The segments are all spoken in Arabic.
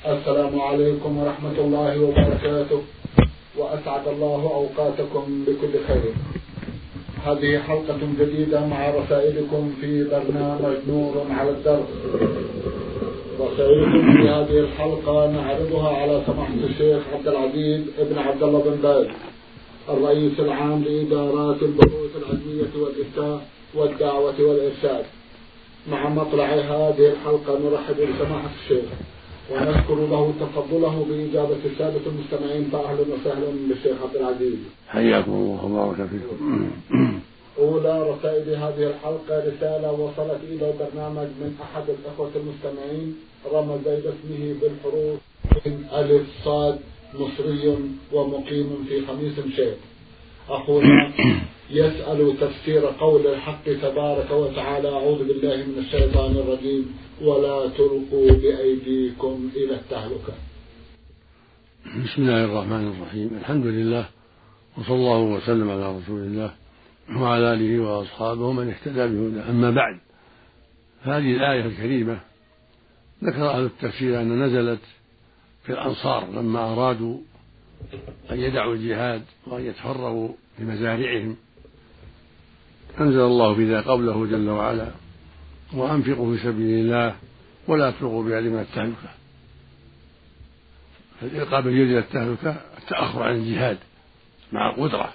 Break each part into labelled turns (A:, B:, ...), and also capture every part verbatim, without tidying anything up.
A: السلام عليكم ورحمة الله وبركاته، وأسعد الله أوقاتكم بكل خير. هذه حلقة جديدة مع رسائلكم في برنامج نور على الدرب. رسائلكم في هذه الحلقة نعرضها على سماحة الشيخ عبد العزيز ابن عبد الله بن باز، الرئيس العام لإدارات البحوث العلمية والإفتاء والدعوة والإرشاد. مع مطلع هذه الحلقة نرحب بسماحة الشيخ ونشكر له تفضله بإجابة السادة المستمعين، فأهلا وسهلا بالشيخ عبد العزيز.
B: حياكم الله وبارك فيكم.
A: أولى رسائل هذه الحلقة رسالة وصلت إلى البرنامج من أحد الأخوة المستمعين رمز باسمه بالحروف من ألف صاد، مصري ومقيم في خميس مشيط. أخونا يسأل تفسير قول الحق تبارك وتعالى: أعوذ بالله من الشيطان الرجيم ولا تلقوا بأيديكم إلى التهلكة.
B: بسم الله الرحمن الرحيم، الحمد لله وصلى الله وسلم على رسول الله وعلى آله وأصحابه من اهتدى بهداه. أما بعد، هذه الآية الكريمة ذكر أهل التفسير أن نزلت في الأنصار لما أرادوا أن يدعوا الجهاد وأن يتفرغوا لمزارعهم، أنزل الله في ذا قوله جل وعلا: وأنفقوا في سبيل الله ولا تلقوا بأيديكم إلى التهلكة. فالإلقاء باليد إلى التهلكة التأخر عن الجهاد مع القدرة.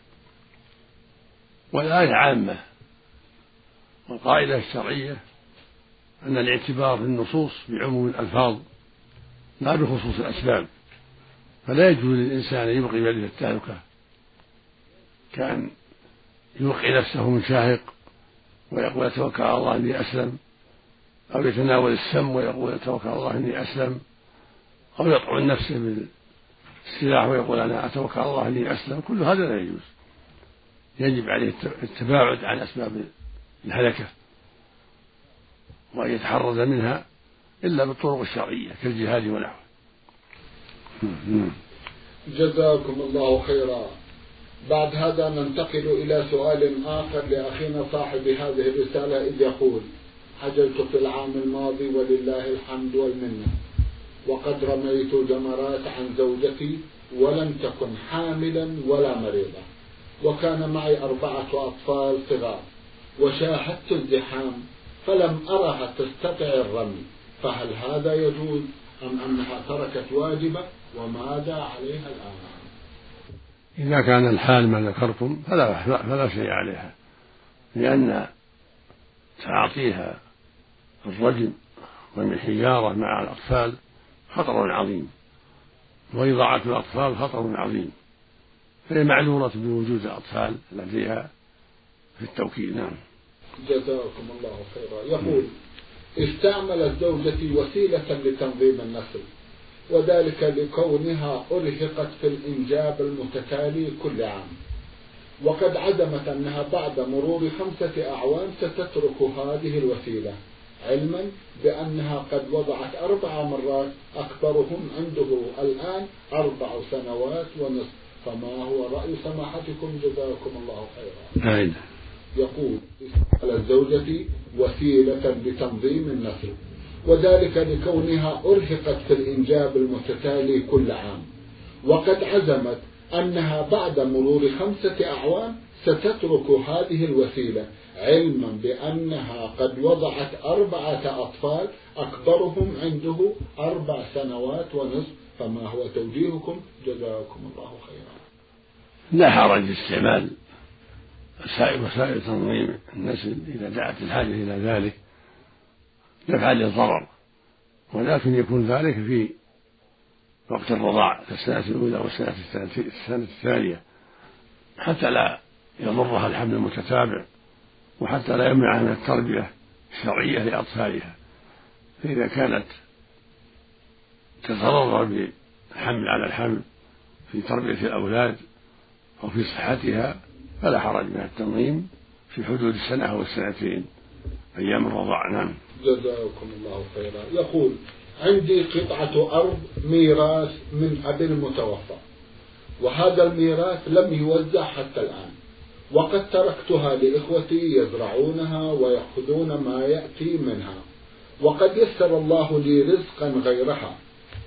B: والآية عامة، والقاعدة الشرعية أن الاعتبار في النصوص بعموم الألفاظ لا بخصوص الأسباب، فلا يجوز للإنسان أن يلقي بيده التهلكة كأن يلقي نفسه من شاهق ويقول أتوكل على الله إني أسلم، أو يتناول السم ويقول أتوكل على الله إني أسلم، أو يطعن نفسه بالسلاح ويقول أنا أتوكل على الله إني أسلم. كل هذا لا يجوز، يجب عليه التباعد عن أسباب الهلكة وأن يتحرز منها إلا بالطرق الشرعية كالجهاد ونحوه.
A: جزاكم الله خيرا. بعد هذا ننتقل إلى سؤال آخر لأخينا صاحب هذه الرسالة، إذ يقول: حججت في العام الماضي ولله الحمد والمنة، وقد رميت جمرات عن زوجتي ولم تكن حاملا ولا مريضة، وكان معي أربعة أطفال صغار، وشاهدت الزحام فلم أرها تستطيع الرمي، فهل هذا يجوز أم أنها تركت واجبة، وماذا عليها الآن؟
B: إذا كان الحال ما ذكرتم فلا, فلا شيء عليها، لأن تعاطيها الرجم والحجارة مع الأطفال خطر عظيم، وإضاعة الأطفال خطر عظيم، فهي معذورة بوجود الأطفال لديها في التوكيل. نعم.
A: جزاكم الله خيرا. يقول: استعملت زوجتي وسيلة لتنظيم النسل، وذلك لكونها أرهقت في الإنجاب المتتالي كل عام، وقد عزمت أنها بعد مرور خمسة أعوام ستترك هذه الوسيلة، علما بأنها قد وضعت أربع مرات، أكبرهم عنده الآن أربع سنوات ونصف، فما هو رأي سماحتكم جزاكم الله خيرا؟
B: أعيد.
A: يقول: استعملت زوجتي وسيلة لتنظيم النسل، وذلك لكونها أرهقت في الإنجاب المتتالي كل عام، وقد عزمت أنها بعد مرور خمسة أعوام ستترك هذه الوسيلة، علما بأنها قد وضعت أربعة أطفال أكبرهم عنده أربع سنوات ونصف، فما هو توجيهكم جزاكم الله خيرا؟
B: لا حرج في استعمال وسائل تنظيم النسل إذا دعت الحاجة إلى ذلك دفعا للضرر، ولكن يكون ذلك في وقت الرضاع كالسنة الأولى والسنة السنة الثانية، حتى لا يضرها الحمل المتتابع، وحتى لا يمنعها من التربية الشرعية لأطفالها. فإذا كانت تتضرر بالحمل على الحمل في تربية الأولاد أو في صحتها فلا حرج من التنظيم في حدود السنة أو السنتين أيام الرضاع. نعم.
A: جزاكم الله خيرا. يقول: عندي قطعة أرض ميراث من أب المتوفى، وهذا الميراث لم يوزع حتى الآن، وقد تركتها لإخوتي يزرعونها ويأخذون ما يأتي منها، وقد يسر الله لي رزقا غيرها،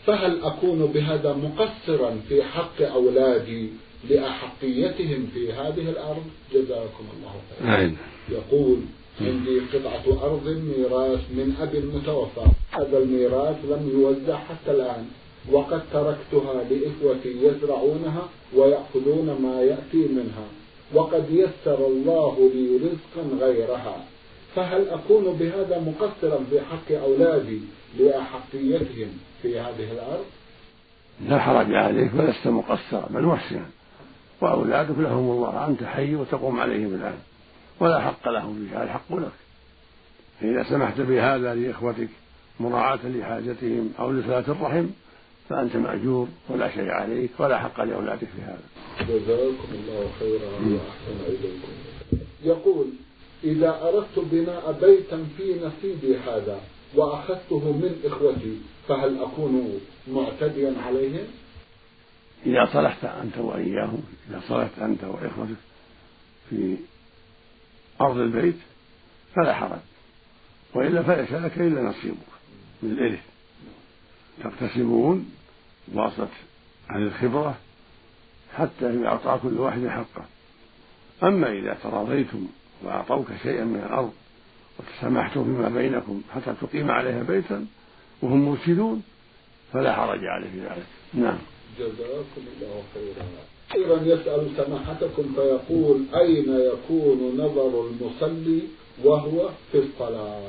A: فهل أكون بهذا مقصرا في حق أولادي لأحقيتهم في هذه الأرض؟ جزاكم الله خيرا. يقول عندي قطعة أرض ميراث من أبي المتوفى، هذا الميراث لم يوزع حتى الآن، وقد تركتها لإخوتي يزرعونها ويأخذون ما يأتي منها، وقد يسر الله لي رزقا غيرها، فهل أكون بهذا مقصرا في حق أولادي لأحقيتهم في هذه الأرض؟
B: لا حرج عليك ولست مقصرا بل محسنا، وأولادك لهم الله، أنت حي وتقوم عليهم الآن ولا حق لهم فيها، الحق لك. فإذا سمحت بهذا لإخوتك مراعاة لحاجتهم أو لصلة الرحم فأنت مأجور ولا شيء عليك ولا حق لأولادك في هذا.
A: جزاكم الله خيرا وأحسن إليكم. يقول إذا أردت بناء بيتا في نصيبي هذا وأخذته من إخوتي فهل أكون معتديا عليهم؟
B: إذا صلحت أنت وإياهم، إذا صلحت أنت وإخوتك في أرض البيت فلا حرج، وإلا فليس لك إلا نصيبك من الإرث، تقتسمون بواسطة عن الخبرة حتى يعطى كل واحد حقه. أما إذا تراضيتم وأعطوك شيئا من الأرض وتسامحتم فيما بينكم حتى تقيم عليها بيتا وهم مرشدون فلا حرج عليه في ذلك. نعم.
A: جزاكم الله خيرا. أخيرا يسأل سماحتكم فيقول أين يكون نظر المصلي وهو في الصلاة؟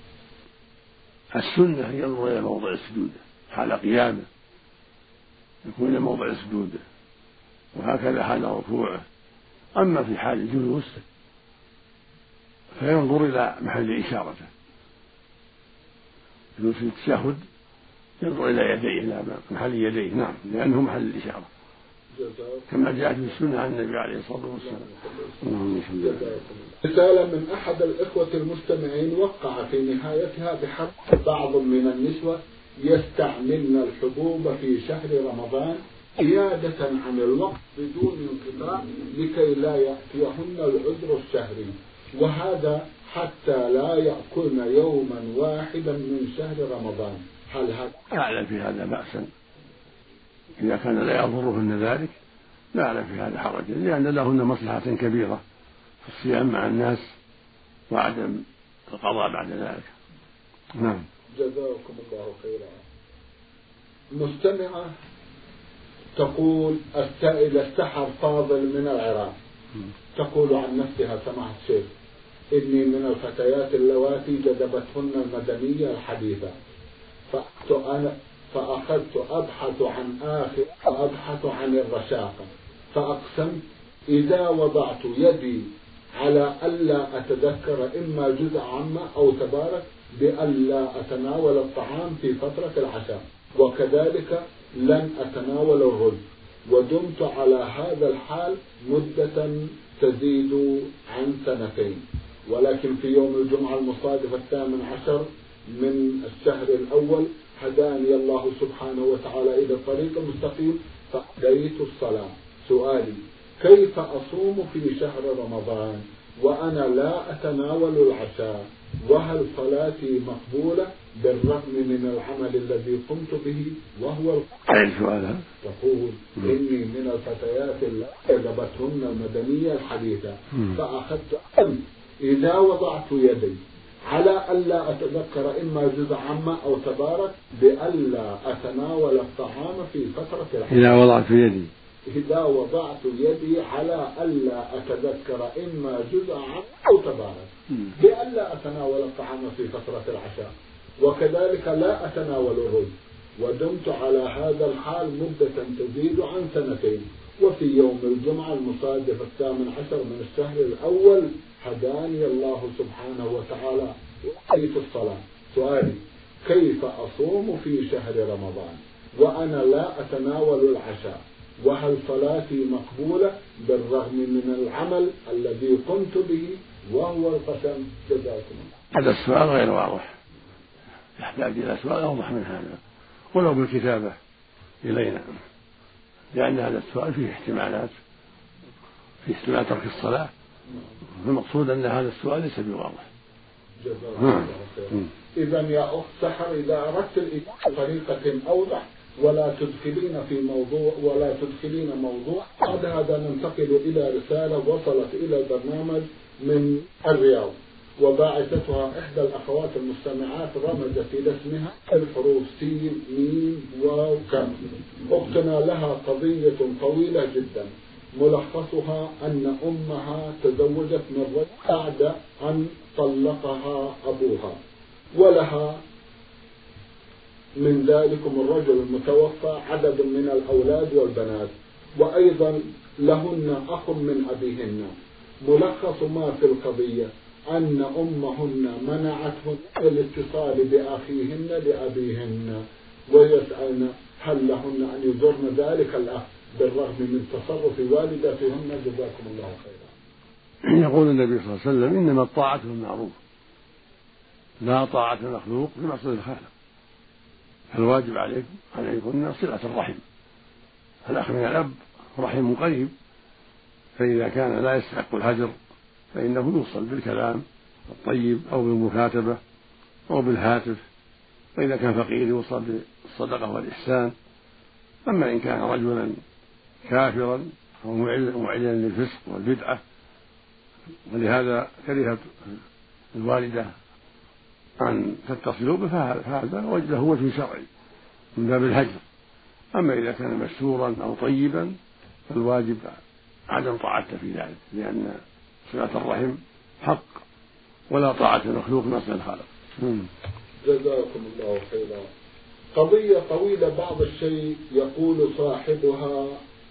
B: السنة ينظر إلى موضع سجوده حال قيامه، يكون إلى موضع سجوده، وهكذا حال ركوعه. أما في حال الجلوس فينظر إلى محل إشارته، جلوس التشهد ينظر إلى يديه إلى محل يديه، نعم، لأنه محل الإشارة كما جاءت في السنة عن النبي عليه الصلاة والسلام.
A: رسالة من أحد الإخوة المستمعين وقع في نهايتها بحق بعض من النسوة يستعملن الحبوب في شهر رمضان زيادة عن الوقت بدون انقطاع لكي لا يأتيهن العذر الشهري، وهذا حتى لا يأكلن يوما واحدا من شهر رمضان، هل هذا؟
B: لا أعلم في هذا بأسا، إذا كان لا يضرهن ذلك لا أعلم في هذا حرجا، لأن لهن مصلحة كبيرة في الصيام مع الناس وعدم القضاء بعد ذلك. نعم.
A: جزاكم الله خيرا. مستمعة تقول السائلة سحر فاضل من العراق، تقول عن نفسها سماحة الشيخ إني من الفتيات اللواتي جذبتهن المدنية الحديثة، فأنا فأخذت أبحث عن آخر أبحث عن الرشاقة، فأقسمت إذا وضعت يدي على ألا أتذكر إما جزء عامة أو تبارك بألا أتناول الطعام في فترة العشاء، وكذلك لن أتناول الرز، ودمت على هذا الحال مدة تزيد عن سنتين، ولكن في يوم الجمعة المصادف الثامن عشر من الشهر الأول هداني الله سبحانه وتعالى إلى الطريق المستقيم فأديت الصلاة. سؤالي كيف أصوم في شهر رمضان وأنا لا أتناول العشاء، وهل صلاتي مقبولة بالرغم من العمل الذي قمت به وهو
B: السؤال؟
A: تقول إني من الفتيات التي جذبتهن المدنية الحديثة، فأخذت أمس إذا وضعت يدي على ألا أتذكر إما جزء عامة أو تبارك بألا أتناول الطعام في فترة العشاء.
B: إذا وضعت يدي
A: إذا وضعت يدي على ألا أتذكر إما جزء عامة أو تبارك بألا أتناول الطعام في فترة العشاء، وكذلك لا أتناول الرز، ودمت على هذا الحال مدة تزيد عن سنتين، وفي يوم الجمعة المصادف الثامن عشر من الشهر الأول هداني الله سبحانه وتعالى وأتيت الصلاة. سؤالي كيف أصوم في شهر رمضان وأنا لا أتناول العشاء، وهل صلاتي مقبولة بالرغم من العمل الذي قمت به وهو القسم؟ جزاكم.
B: هذا السؤال غير واضح، يحتاج إلى سؤال أوضح من هذا ولو بالكتابة إلينا، لأن هذا السؤال فيه احتمالات، فيه احتمال ترك الصلاة، المقصود أن هذا السؤال ليس بواضح.
A: جزاكم الله خيرا. إذا يا أخت سحر إذا أردت الإجابة بطريقة أوضح ولا تدخلين في موضوع ولا تدخلين موضوع. بعد هذا ننتقل إلى رسالة وصلت إلى البرنامج من الرياض، وباعثتها إحدى الأخوات المستمعات رمزت إلى اسمها الحروف سين ميم واو كاف. أختنا لها قضية طويلة جدا، ملخصها أن أمها تزوجت من رجل بعد أن طلقها أبوها، ولها من ذلكم الرجل المتوفى عدد من الأولاد والبنات، وأيضا لهن أخ من أبيهن. ملخص ما في القضية أن أمهن منعتهن الاتصال بأخيهن لأبيهن، ويسألن هل لهن أن يزورن ذلك الأخ بالرغم من تصرف والدتهن. جزاكم الله خيرا.
B: يقول النبي صلى الله عليه وسلم إنما الطاعة بالمعروف لا طاعة المخلوق في معصية الخالق، فالواجب عليكم عليكم صلة الرحم. الأخ من الأب رحم قريب، فإذا كان لا يستحق الهجر فإنه يوصل بالكلام الطيب أو بالمكاتبة أو بالهاتف، وإذا كان فقير يوصل بالصدقة والإحسان. أما إن كان رجلا كافرا أو معلنا للفسق والبدعة، ولهذا كرهت الوالدة أن تتصلوا به، فهذا له وجه شرعي من باب الهجر. أما إذا كان مستورا أو طيبا فالواجب عدم طاعته في ذلك، لأن صلة الرحم حق ولا طاعة المخلوق معصية الخالق.
A: جزاكم الله خيرا. قضية طويلة بعض الشيء. يقول صاحبها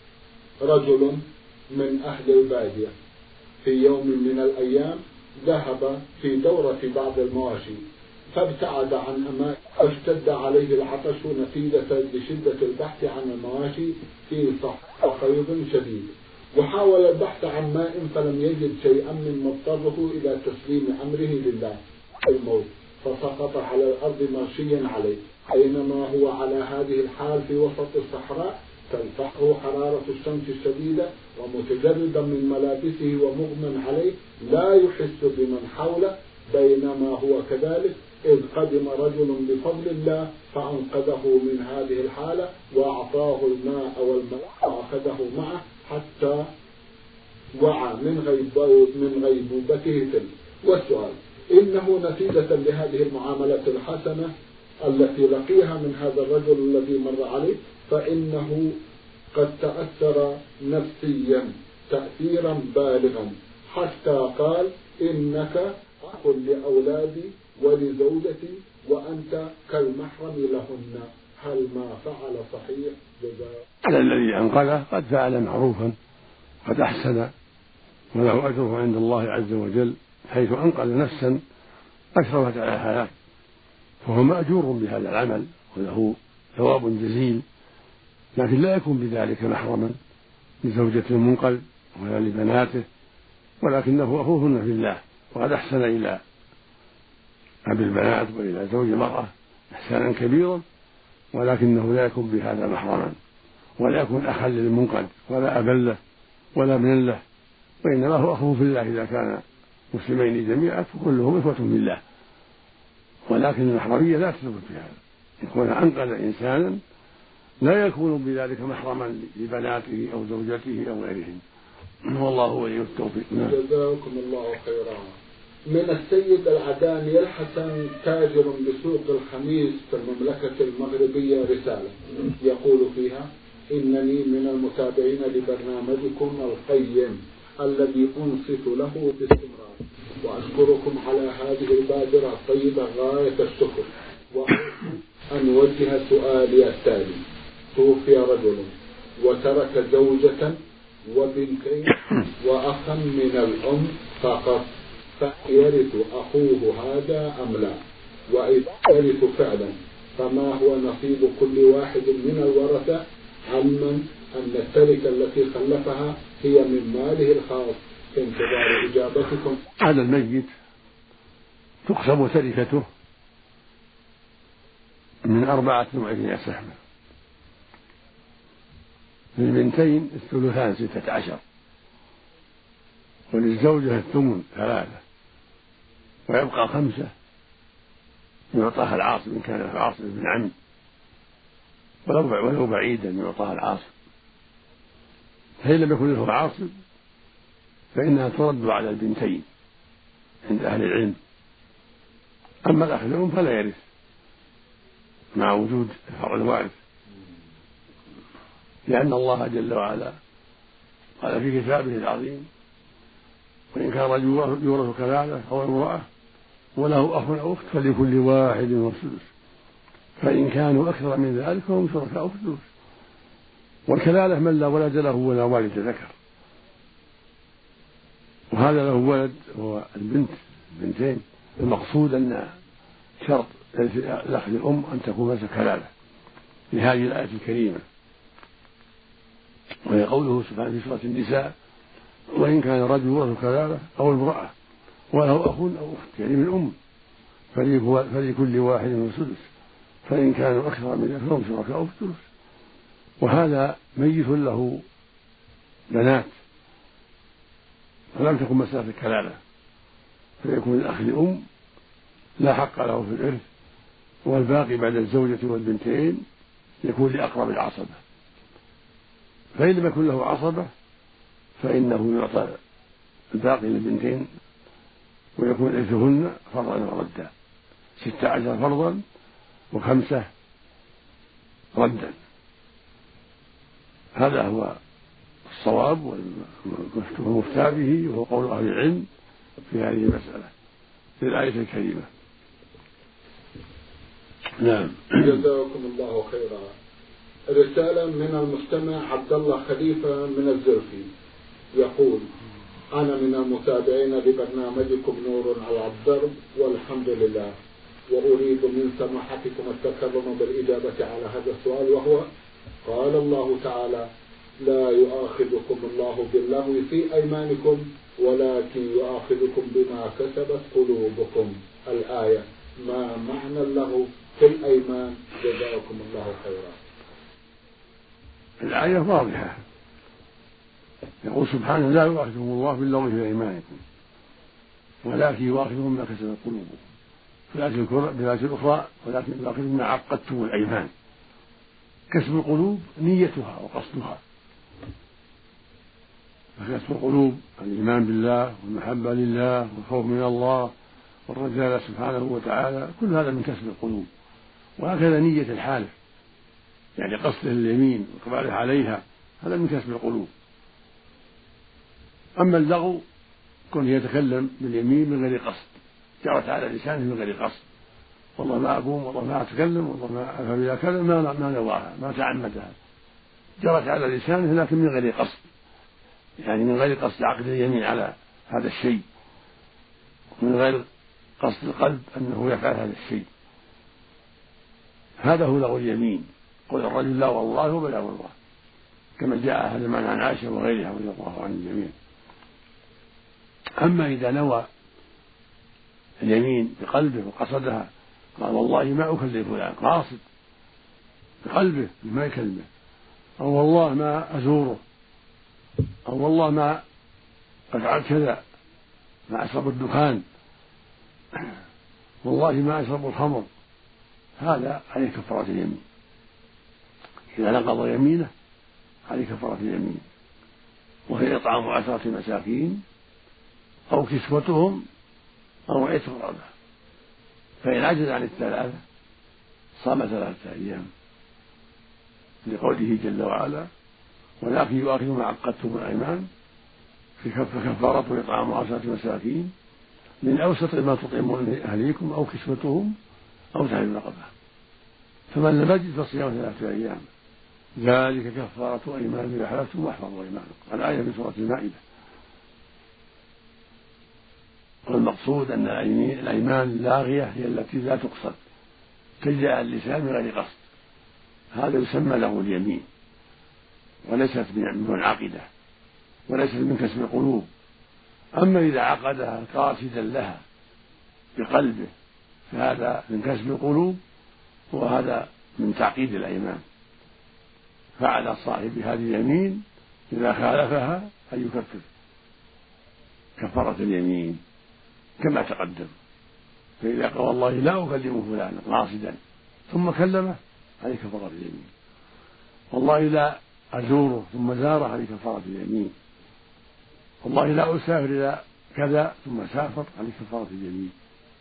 A: رجل من أهل البادية في يوم من الأيام ذهب في دورة بعض المواشي، فابتعد عن أمان، اشتد عليه العطش نتيجة لشدة البحث عن المواشي في صحراء شديد، وحاول البحث عن ماء فلم يجد شيئا من مضطره إلى تسليم أمره لله الموت، فسقط على الأرض مغشيا عليه. أينما هو على هذه الحال في وسط الصحراء تلفحه حرارة الشمس الشديدة، ومتجردا من ملابسه ومغمى عليه لا يحس بمن حوله. بينما هو كذلك إذ قدم رجل بفضل الله فأنقذه من هذه الحالة وأعطاه الماء والماء وأخذه معه حتى وعى من من غيبوبته تلك. والسؤال: إنه نتيجة لهذه المعاملة الحسنة التي لقيها من هذا الرجل الذي مر عليه، فإنه قد تأثر نفسيا تأثيرا بالغا حتى قال: إنك أخ لأولادي ولزوجتي وأنت كالمحرم لهن. هل ما فعل صحيح؟ جزاء
B: على الذي أنقذه قد فعل معروفا قد أحسن، وله أجره عند الله عز وجل، حيث أنقذ نفسا أشرفت على الحياة، فهو مأجور بهذا العمل وله ثواب جزيل، لكن لا يكون بذلك محرما لزوجة المنقذ ولا لبناته، ولكنه أخوهن في الله، وقد أحسن إلى أبي البنات وإلى زوج المرأة إحسانا كبيرا، ولكنه لا يكون بهذا محرما ولا يكون أخا للمنقذ ولا أبا له ولا ابنا له، وإنما هو أخوه في الله. إذا كان مسلمين جميعا فكلهم إخوة في الله، ولكن المحرمية لا تثبت في هذا. يكون أنقذ إنسانا لا يكون بذلك محرما لبناته أو زوجته أو غيرهم. والله ولي التوفيق.
A: جزاكم الله خيرا. من السيد العداني الحسن تاجر بسوق الخميس في المملكة المغربية رسالة يقول فيها: إنني من المتابعين لبرنامجكم القيم الذي أنصت له باستمرار، وأشكركم على هذه البادرة الطيبة غاية الشكر، وأرجو أن أوجه سؤالي التالي: توفي رجل وترك زوجة وبنتين وأخا من الأم فقط، فيرث أخوه هذا أم لا؟ وإذا يرث فعلا فما هو نصيب كل واحد من الورثة، علما أن التركة التي خلفها هي من ماله الخاص؟ في انتظار إجابتكم.
B: هذا الميت تقسم تركته من أربعة وعشرين سهما، للبنتين الثلثان ستة عشر، وللزوجة الثمن ثلاثة، ويبقى خمسة يعطاها العاصب إن كان العاصب بن عم، ولو بعيدا يعطاها العاصب، فإن لم يكن له عاصب فإنها ترد على البنتين عند أهل العلم. أما الأخ الأم فلا يرث مع وجود فرع الوارث، لأن الله جل وعلا قال في كتابه العظيم: وإن كان رجل يورث كلالة أو امرأة وله أخ أو أخت فلكل واحد منهما السدس، فإن كانوا أكثر من ذلك فهم شركاء في الثلث. والكلالة من لا ولد له ولا والد ذكر، وهذا له ولد هو البنت بنتين. المقصود أن شرط الأخذ الأم أن تكون ليست كلالة لهذه الآية الكريمة، وهي قوله سبحانه في سورة النساء: وإن كان رجل يورث كلالة أو امرأة وله أخ أو أخت يعني من أم فلكل واحد من السدس، فإن كانوا أكثر من ذلك فهم شركاء في الثلث. وهذا ميت له بنات فلم تكن مسألة الكلالة، فيكون الأخ لأم لا حق له في الإرث، والباقي بعد الزوجة والبنتين يكون لأقرب العصبة. فإن لم يكن له عصبة فإنه يعطى الباقي للبنتين ويكون إرثهن فرضا وردا، ستة عشر فرضا وخمسة ردا. هذا هو الصواب والمفتى به، وهو قول أهل العلم في هذه المسألة في الآية الكريمة. نعم.
A: جزاكم الله خيرا. رسالة من المستمع عبد الله خليفة من الزرفي يقول: أنا من المتابعين لبرنامجكم نور على الدرب والحمد لله، وأريد من سماحتكم التكرم بالإجابة على هذا السؤال، وهو: قال الله تعالى: لا يؤاخذكم الله باللغو في أيمانكم ولكن يؤاخذكم بما كسبت قلوبكم. الآية، ما معنى اللغو في الأيمان؟ جزاكم الله خيرا.
B: الآية واضحة، يقول سبحانه: لا يؤاخذكم الله باللغو في أيمانكم ولكن يؤاخذكم بما كسبت قلوبكم. في الآية الأخرى: ولكن يؤاخذكم بما عقدتم الأيمان. كسب القلوب نيتها وقصدها، فكسب القلوب الإيمان بالله والمحبة لله والخوف من الله والرجاء سبحانه وتعالى، كل هذا من كسب القلوب. وهكذا نية الحالف، يعني قصده اليمين وإقباله عليها، هذا من كسب القلوب. أما اللغو كون يتكلم باليمين من غير قصد، جرت على لسانه من غير قصد، والله ما أقوم، والله ما أتكلم، والله ما أفهم إذا كلم، ما ما نواها، ما تعمدها، جرت على لسانه لكن من غير قصد، يعني من غير قصد عقد اليمين على هذا الشيء، من غير قصد القلب أنه يفعل هذا الشيء. هذا هو لغو اليمين. قل الرجل لا والله وبلا والله، كما جاء هذا المعنى عن عائشة وغيرها رضي الله عن الجميع. أما إذا نوى اليمين بقلبه وقصدها، قال والله ما أكلم فلان، قاصد بقلبه ما يكلمه، أو والله ما أزوره، أو والله ما أفعل كذا، ما أشرب الدخان، والله ما أشرب الخمر، هذا عليه كفارة اليمين. إذا نقض يمينه عليه كفارة اليمين، وهي إطعام عشرة مساكين أو كسوتهم أو عتق رقبة. فإن عجز عن الثلاثة صام ثلاثة أيام، لقوله جل وعلا: ولكن يؤاخذكم ما عقدتم الأيمان فكفارته إطعام عشرة مساكين من أوسط ما تطعمون أهليكم أو كسوتهم أو تحرير رقبة، فمن لم يجد فصيام ثلاثة أيام، ذلك كفارة أيمان إذا حلفتم واحفظوا أيمانكم. الآية من سورة المائدة. والمقصود أن الأيمان اللاغية هي التي لا تقصد، تجري على اللسان من غير قصد، هذا يسمى له اليمين، وليست من منعقدة، وليست من كسب القلوب. أما إذا عقدها قاصدا لها بقلبه فهذا من كسب القلوب، وهذا من تعقيد الأيمان. فعلى صاحب هذه اليمين إذا خالفها أن يكفر كفارة اليمين كما تقدم. فإذا قال والله لا أكلم فلانا قاصدا ثم كلمه عليه كفارة اليمين، والله لا أزوره ثم زاره عليه كفارة اليمين، والله لا أسافر إلى كذا ثم سافر عليه كفارة اليمين.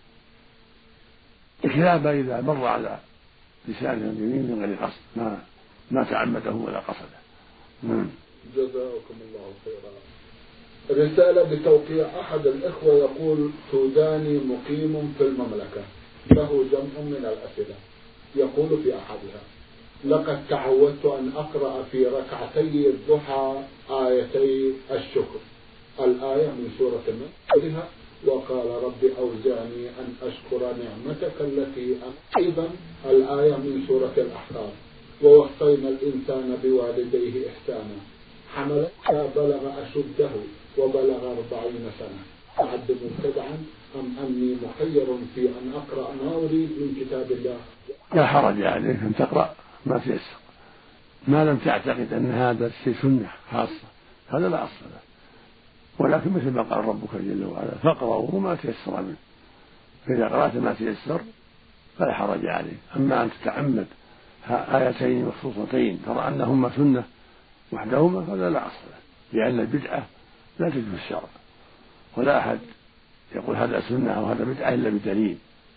B: الخلاف إذا مر على لسانه اليمين من غير قصد، ما ما تعمده ولا قصده.
A: جزاكم الله خيرا. رسالة بتوقيع أحد الإخوة يقول: سوداني مقيم في المملكة، له جمع من الأسئلة. يقول في أحدها: لقد تعودت أن أقرأ في ركعتي الضحى آيتي الشكر، الآية من سورة النمل وقال رب أوزعني أن أشكر نعمتك التي أيضا الآية من سورة الأحقاف، ووصينا الإنسان بوالديه إحسانا، حمل بلغ أشده وبلغ أربعين سنة، أعد مبتدعا أم أني مخير في أن أقرأ ما أريد من كتاب الله؟
B: لا حرج عليك أن تقرأ ما تيسر، ما لم تعتقد أن هذا الشيء سنة خاصة، هذا لا أصل له. ولكن مثل ما قال ربك جل وعلا: فاقرأوا ما تيسر منه، فإذا قرأت ما تيسر فلا حرج عليه. أما أن تتعمد آيتين مخصوصتين ترى أنهما سنة وحدهما فهذا لا أصل له، لأن البدعة لا تجوز الشرع، ولا أحد يقول هذا سنة أو هذا بدعة إلا بدليل.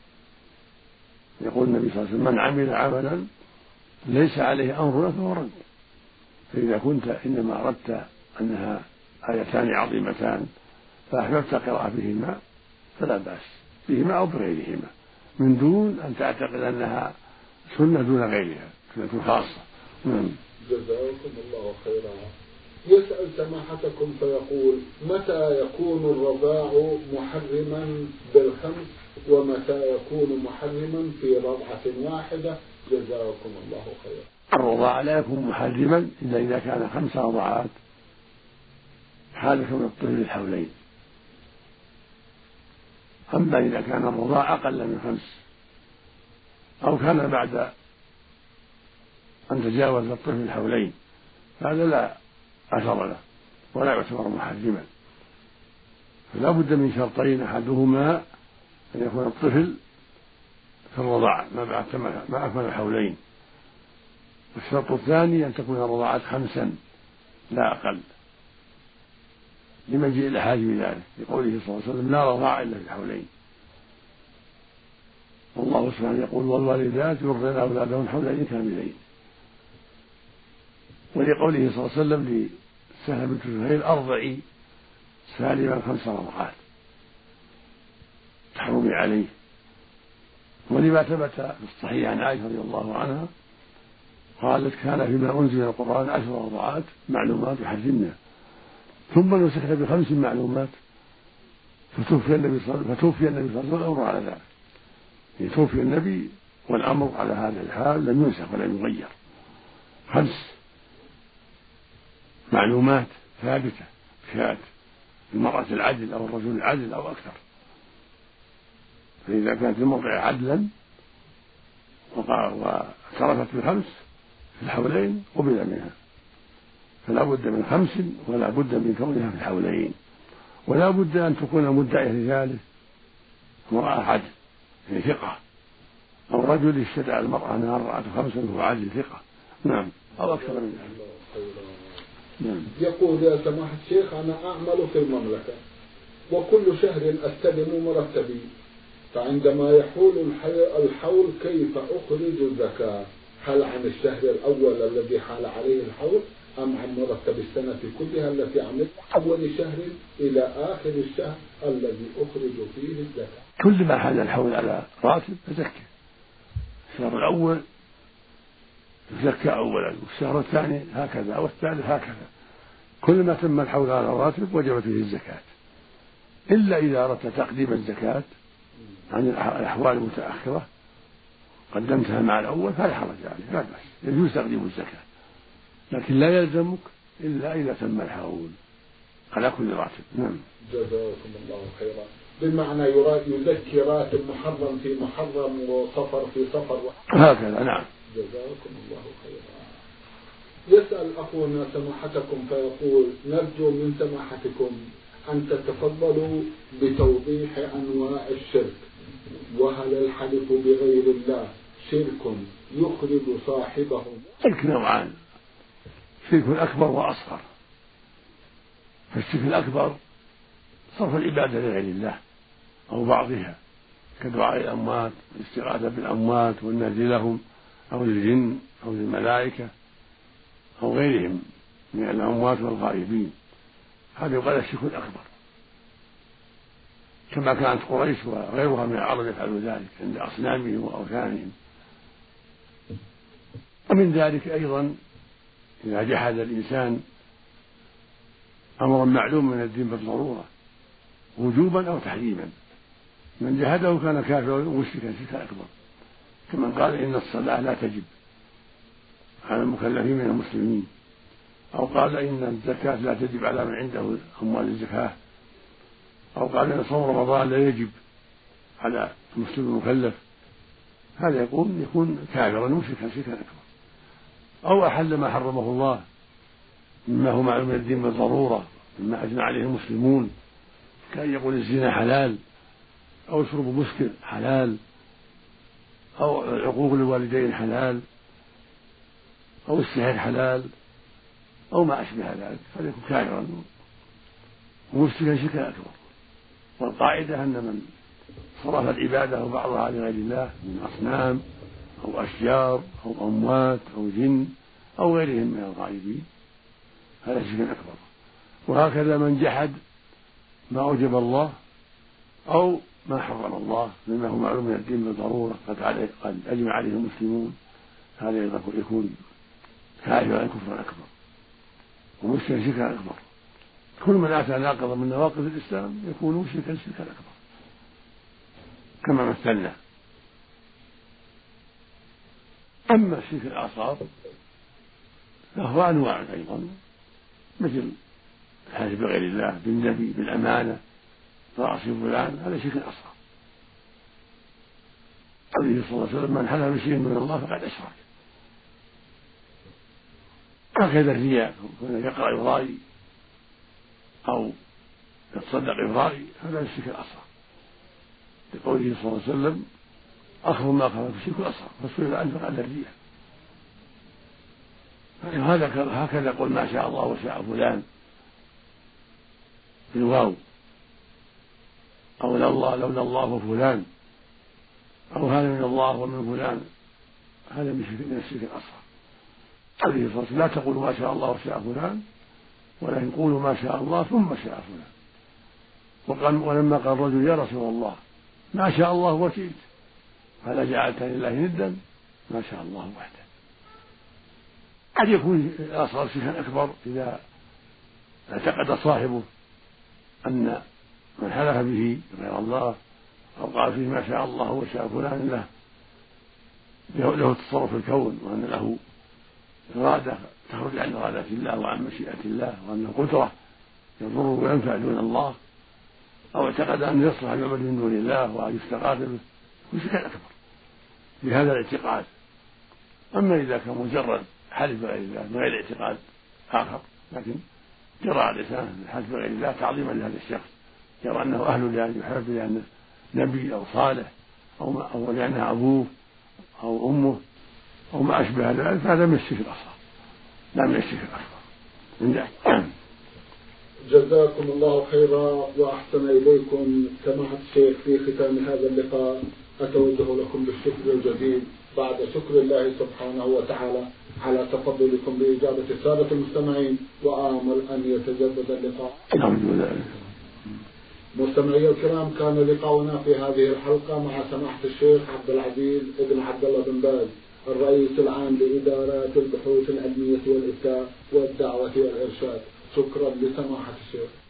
B: يقول النبي صلى الله عليه وسلم: من عمل عملا ليس عليه أمرنا فهو رد. فإذا كنت إنما أردت أنها آيتان عظيمتان فأحببت قراءة بهما فلا بأس بهما أو بغيرهما، من دون أن تعتقد أنها سنة دون غيرها، سنة خاصة.
A: جزاكم الله خيرا. يسأل سماحتكم فيقول: متى يكون الرضاع محرما بالخمس ومتى يكون محرما في رضعة واحدة؟ جزاكم الله خيرا.
B: الرضاع لا يكون محرما إلا إذا كان خمس رضعات حال كون الطفل الحولين. أما إذا كان الرضاع أقل من خمس أو كان بعد أن تجاوز الطفل الحولين هذا لا أثر له ولا يعتبر محرما. فلا بد من شرطين: أحدهما أن يكون الطفل في الرضاعة ما أكمل الحولين، والشرط الثاني أن تكون الرضاعة خمسا لا أقل، لمجيء الأحاديث بذلك، لقوله صلى الله عليه وسلم: لا رضاعة إلا في الحولين. والله سبحانه يقول: والوالدات يرضعن أولادهن حولين كاملين. ولقوله صلى الله عليه وسلم لسهل بنت سهيل: أرضعي سالما خمس رضعات تحرمي عليه. ولما ثبت في الصحيح عن عائشة رضي الله عنها قالت: كان فيما أنزل من القرآن عشر رضعات معلومات يحرمنا، ثم نسخت بخمس معلومات فتوفي النبي صلى الله عليه وسلم والأمر على ذلك. يتوفي النبي والأمر على هذا الحال لم ينسخ ولم يغير. خمس معلومات ثابتة كانت المرأة العدل أو الرجل العدل أو أكثر. فإذا كانت المرأة عدلا واعترفت بخمس في الحولين قبل منها، فلا بد من خمس ولا بد من كونها في الحولين، ولا بد أن تكون مدعية لذلك امرأة عدل في ثقة، أو رجل اشتدى المرأة أنها رأت خمسا وهو عدل ثقة، نعم، أو أكثر من ذلك.
A: نعم. يقول: يا سماحة الشيخ، أنا أعمل في المملكة وكل شهر أستلم مرتبي، فعندما يحول الحول كيف أخرج الزكاة؟ هل عن الشهر الأول الذي حال عليه الحول أم عن مرتب السنة كلها التي عملت أول شهر إلى آخر الشهر الذي أخرج فيه الزكاة؟
B: كل ما حال الحول على راتب فزكى. الشهر الأول زكى أولا، والشهر الثاني هكذا، والثالث هكذا. كل ما تم الحول على الراتب وجبت فيه الزكاة، إلا إذا أردت تقديم الزكاة عن الأحوال المتأخرة قدمتها مع الأول فلا حرج عليه، لا بأس، يجوز تقديم الزكاة، لكن لا يلزمك إلا إذا تم الحول على كل راتب. نعم.
A: جزاكم الله خيرا. بمعنى يزكي راتب محرم في محرم وصفر في صفر
B: هكذا. نعم.
A: جزاكم الله خيرا. يسأل أخونا سماحتكم فيقول: نرجو من سماحتكم أن تتفضلوا بتوضيح أنواع الشرك، وهل الحلف بغير الله شرك يخرج صاحبه؟
B: شرك نوعان: شرك أكبر وأصغر. فالشرك الأكبر صرف العبادة لغير الله أو بعضها كدعاء الأموات والاستغاثة بالأموات والنذر لهم أو للجن أو للملائكة أو غيرهم من الأموات والغائبين، هذا يقال الشرك الأكبر، كما كانت قريش وغيرها من العرب يفعلوا ذلك عند أصنامهم وأوثانهم. ومن ذلك أيضا إذا جحد الإنسان أمرا معلوم من الدين بالضرورة وجوبا أو تحريما، من جحده كان كافرا ومشركا شركا أكبر، كمن قال إن الصلاة لا تجب على المكلفين من المسلمين، أو قال إن الزكاة لا تجب على من عنده أموال الزكاة، أو قال إن صوم رمضان لا يجب على المسلم المكلف، هذا يكون يكون كافرا مشركا شركا أكبر. أو أحل ما حرمه الله مما هو معلوم من الدين بالضرورة مما أجمع عليه المسلمون، كأن يقول الزنا حلال أو شرب مسكر حلال أو عقوق الوالدين حلال أو السحر حلال أو ما أشبه ذلك، فليكن كافرا ومشركا شركا أكبر. والقاعدة أن من صرف العبادة بعضها لغير الله من أصنام أو أشجار أو أموات أو جن أو غيرهم من الغائبين هذا شرك أكبر. وهكذا من جحد ما أوجب الله أو ما حرم الله مما هو معلوم من الدين بالضرورة قد قد أجمع عليه المسلمون، هذا يكون كافرا كفرا أكبر ومشركا شركا أكبر. كل من أتى ناقضا من نواقض الإسلام يكون مشركا شركا أكبر كما مثلنا. أما الشرك الأصغر فهو أنواع أيضا، مثل الحلف بغير الله بالنبي بالأمانة رأس فلان، هذا شرك أصغر. قوله صلى الله عليه وسلم من حلف بشيء من الله فقد أشرك. هكذا الرياء يقرأ إبرائي أو يتصدق إبرائي، هذا الشرك الأصغر، لقوله صلى الله عليه وسلم أخذ ما أخذ في الشرك الأصغر فسئل عنه عن الرياء. هكذا يقول ما شاء الله وشاء فلان بالواو، أو لولا لولا الله وفلان، أو هذا من الله ومن فلان، هذا من الشرك الأصغر. عليه الصلاة والسلام لا تقولوا ما شاء الله وشاء فلان ولكن قولوا ما شاء الله ثم شاء فلان. وقال ولما قال الرجل يا رسول الله ما شاء الله وشئت هل جعلت لله ندا؟ ما شاء الله وحده. قد يكون الأصغر شركا أكبر إذا اعتقد صاحبه أن من حلف به غير الله أو قال فيه ما شاء الله وشاء فلان له له تصرف في الكون، وأن له إرادة تخرج عن إرادة الله وعن مشيئة الله، وأنه قدرة يضر وينفع دون الله، أو اعتقد أن يصلح يعبد من دون الله وأن يستغاث به، شرك أكبر بهذا الاعتقاد. أما إذا كان مجرد حلف بغير الله من غير اعتقاد آخر، لكن جرى على لسانه الحلف بغير الله تعظيما لهذا الشخص، يرى أنه أهل لأن يحلف لأنه نبي أو صالح أو, أو لأنه أبوه أو أمه أو ما أشبه ذلك، فهذا من الشرك الأصغر لا من الشرك الأكبر.
A: جزاكم الله خيرا وأحسن إليكم سماحة الشيخ. في ختام هذا اللقاء أتوجه لكم بالشكر الجزيل بعد شكر الله سبحانه وتعالى على تفضلكم بإجابة السادة المستمعين، وآمل أن يتجدد اللقاء. مستمعي الكرام، كان لقاؤنا في هذه الحلقة مع سماحة الشيخ عبد العزيز ابن عبد الله بن باز الرئيس العام لإدارات البحوث العلمية والإفتاء والدعوة والإرشاد. شكرا لسماحة الشيخ.